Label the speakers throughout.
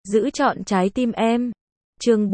Speaker 1: giữ trọn trái tim em. Chương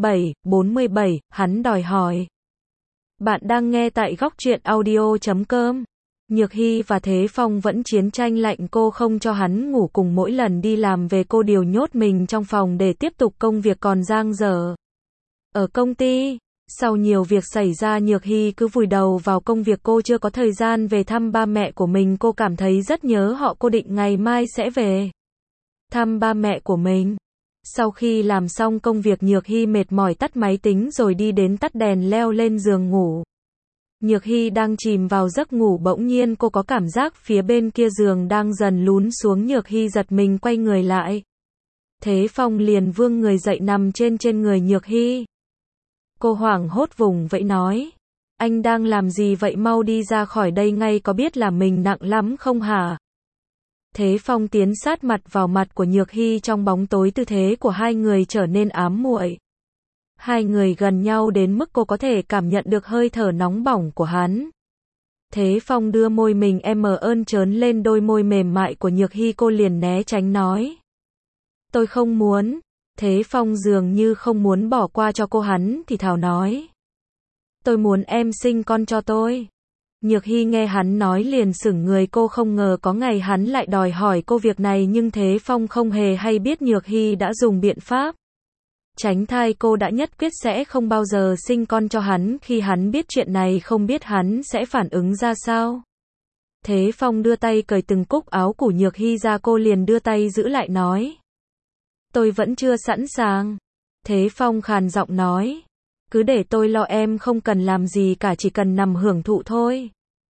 Speaker 1: 47, hắn đòi hỏi. Bạn đang nghe tại góc truyện audio.com. Nhược Hy và Thế Phong vẫn chiến tranh lạnh, cô không cho hắn ngủ cùng, mỗi lần đi làm về cô điều nhốt mình trong phòng để tiếp tục công việc còn dang dở. Ở công ty, sau nhiều việc xảy ra, Nhược Hy cứ vùi đầu vào công việc, cô chưa có thời gian về thăm ba mẹ của mình, cô cảm thấy rất nhớ họ, cô định ngày mai sẽ về thăm ba mẹ của mình. Sau khi làm xong công việc, Nhược Hy mệt mỏi tắt máy tính rồi đi đến tắt đèn, leo lên giường ngủ. Nhược Hy đang chìm vào giấc ngủ, bỗng nhiên cô có cảm giác phía bên kia giường đang dần lún xuống. Nhược Hy giật mình quay người lại. Thế Phong liền vươn người dậy nằm trên người Nhược Hy. Cô hoảng hốt vùng vẫy nói: anh đang làm gì vậy, mau đi ra khỏi đây ngay, có biết là mình nặng lắm không hả? Thế Phong tiến sát mặt vào mặt của Nhược Hy, trong bóng tối tư thế của hai người trở nên ám muội. Hai người gần nhau đến mức cô có thể cảm nhận được hơi thở nóng bỏng của hắn. Thế Phong đưa môi mình ơn trớn lên đôi môi mềm mại của Nhược Hy, cô liền né tránh nói: tôi không muốn. Thế Phong dường như không muốn bỏ qua cho cô, hắn thì thào nói: tôi muốn em sinh con cho tôi. Nhược Hy nghe hắn nói liền sững người, cô không ngờ có ngày hắn lại đòi hỏi cô việc này, nhưng Thế Phong không hề hay biết Nhược Hy đã dùng biện pháp tránh thai. Cô đã nhất quyết sẽ không bao giờ sinh con cho hắn. Khi hắn biết chuyện này, không biết hắn sẽ phản ứng ra sao. Thế Phong đưa tay cởi từng cúc áo của Nhược Hy ra, cô liền đưa tay giữ lại nói: tôi vẫn chưa sẵn sàng. Thế Phong khàn giọng nói: cứ để tôi lo, em không cần làm gì cả, chỉ cần nằm hưởng thụ thôi.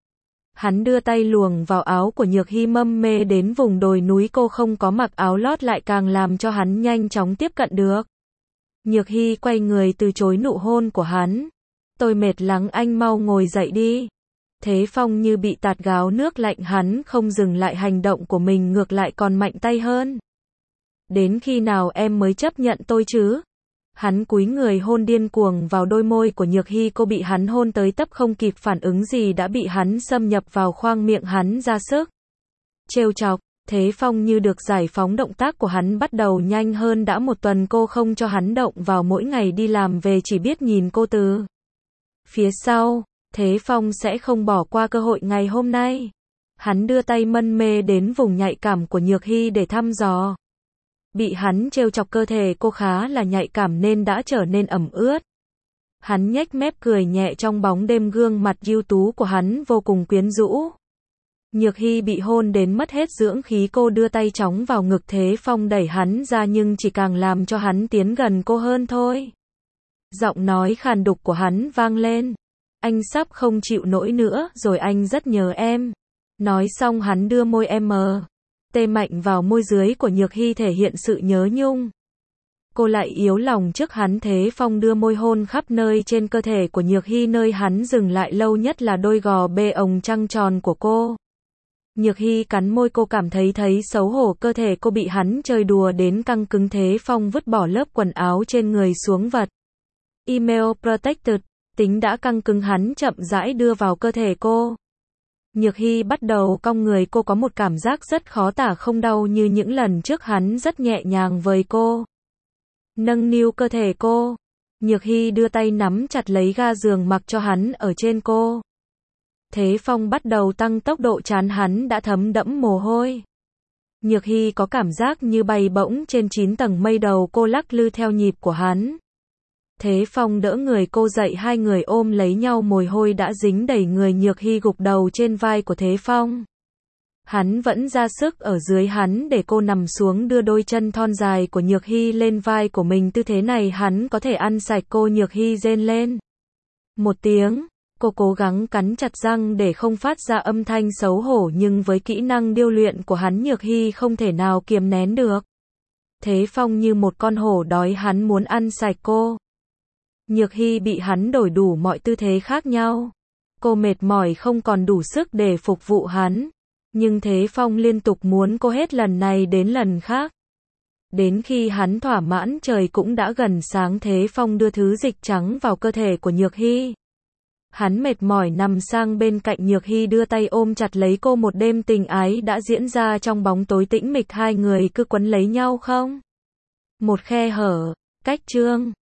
Speaker 1: Hắn đưa tay luồn vào áo của Nhược Hy, mâm mê đến vùng đồi núi, cô không có mặc áo lót lại càng làm cho hắn nhanh chóng tiếp cận được. Nhược Hy quay người từ chối nụ hôn của hắn. tôi mệt lắm, anh mau ngồi dậy đi. Thế Phong như bị tạt gáo nước lạnh, hắn không dừng lại hành động của mình, ngược lại còn mạnh tay hơn. Đến khi nào em mới chấp nhận tôi chứ? Hắn cúi người hôn điên cuồng vào đôi môi của Nhược Hy, cô bị hắn hôn tới tấp không kịp phản ứng gì đã bị hắn xâm nhập vào khoang miệng, hắn ra sức trêu chọc. Thế Phong như được giải phóng, động tác của hắn bắt đầu nhanh hơn. Đã một tuần cô không cho hắn động vào, mỗi ngày đi làm về chỉ biết nhìn cô từ phía sau. Thế Phong sẽ không bỏ qua cơ hội ngày hôm nay. Hắn đưa tay mân mê đến vùng nhạy cảm của Nhược Hy để thăm dò. Bị hắn trêu chọc, cơ thể cô khá là nhạy cảm nên đã trở nên ẩm ướt. Hắn nhếch mép cười nhẹ trong bóng đêm, gương mặt ưu tú của hắn vô cùng quyến rũ. Nhược Hy bị hôn đến mất hết dưỡng khí, cô đưa tay chóng vào ngực Thế Phong, đẩy hắn ra nhưng chỉ càng làm cho hắn tiến gần cô hơn thôi. Giọng nói khàn đục của hắn vang lên: anh sắp không chịu nổi nữa rồi, anh rất nhớ em. Nói xong hắn đưa môi tê mạnh vào môi dưới của Nhược Hy, thể hiện sự nhớ nhung. Cô lại yếu lòng trước hắn. Thế Phong đưa môi hôn khắp nơi trên cơ thể của Nhược Hy, nơi hắn dừng lại lâu nhất là đôi gò bê ồng trăng tròn của cô. Nhược Hy cắn môi, cô cảm thấy xấu hổ, cơ thể cô bị hắn chơi đùa đến căng cứng. Thế Phong vứt bỏ lớp quần áo trên người xuống vật Email Protected, tính đã căng cứng, hắn chậm rãi đưa vào cơ thể cô. Nhược Hy bắt đầu cong người, cô có một cảm giác rất khó tả, không đau như những lần trước, hắn rất nhẹ nhàng với cô, nâng niu cơ thể cô. Nhược Hy đưa tay nắm chặt lấy ga giường, mặc cho hắn ở trên cô. Thế Phong bắt đầu tăng tốc độ, trán hắn đã thấm đẫm mồ hôi. Nhược Hy có cảm giác như bay bổng trên 9 tầng mây, đầu cô lắc lư theo nhịp của hắn. Thế Phong đỡ người cô dậy, hai người ôm lấy nhau, mồ hôi đã dính đầy người. Nhược Hy gục đầu trên vai của Thế Phong. Hắn vẫn ra sức ở dưới hắn để cô nằm xuống, đưa đôi chân thon dài của Nhược Hy lên vai của mình. Tư thế này hắn có thể ăn sạch cô. Nhược Hy rên lên một tiếng. Cô cố gắng cắn chặt răng để không phát ra âm thanh xấu hổ, nhưng với kỹ năng điêu luyện của hắn, Nhược Hy không thể nào kiềm nén được. Thế Phong như một con hổ đói, hắn muốn ăn sạch cô. Nhược Hy bị hắn đổi đủ mọi tư thế khác nhau. Cô mệt mỏi không còn đủ sức để phục vụ hắn. Nhưng Thế Phong liên tục muốn cô hết lần này đến lần khác. Đến khi hắn thỏa mãn, trời cũng đã gần sáng. Thế Phong đưa thứ dịch trắng vào cơ thể của Nhược Hy. Hắn mệt mỏi nằm sang bên cạnh Nhược Hy, đưa tay ôm chặt lấy cô. Một đêm tình ái đã diễn ra trong bóng tối tĩnh mịch, hai người cứ quấn lấy nhau không Một khe hở. Cách chương